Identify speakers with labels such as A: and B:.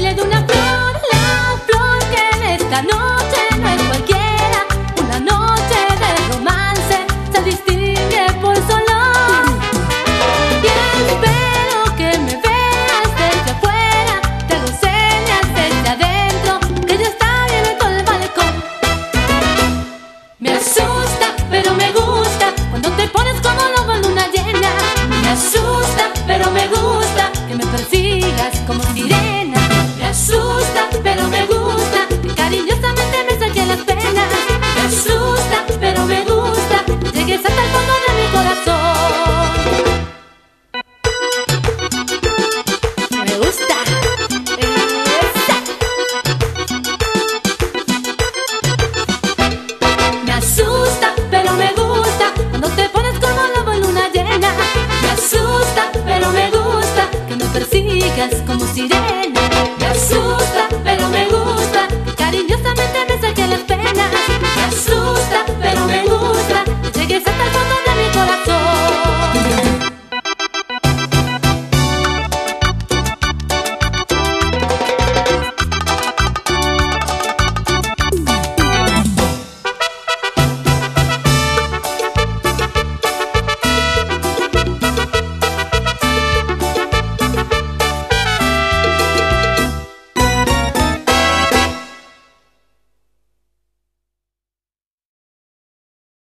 A: baile de una flor, la flor que en esta noche no es cualquiera. Una noche de romance se distingue por su olor. Y espero que me veas desde afuera, te hago señas desde adentro, que ya está abierto el balcón. Me asusta, pero me gusta, cuando te pones como lobo en luna llena. Me asusta, pero me gusta, que me persigas como sirena.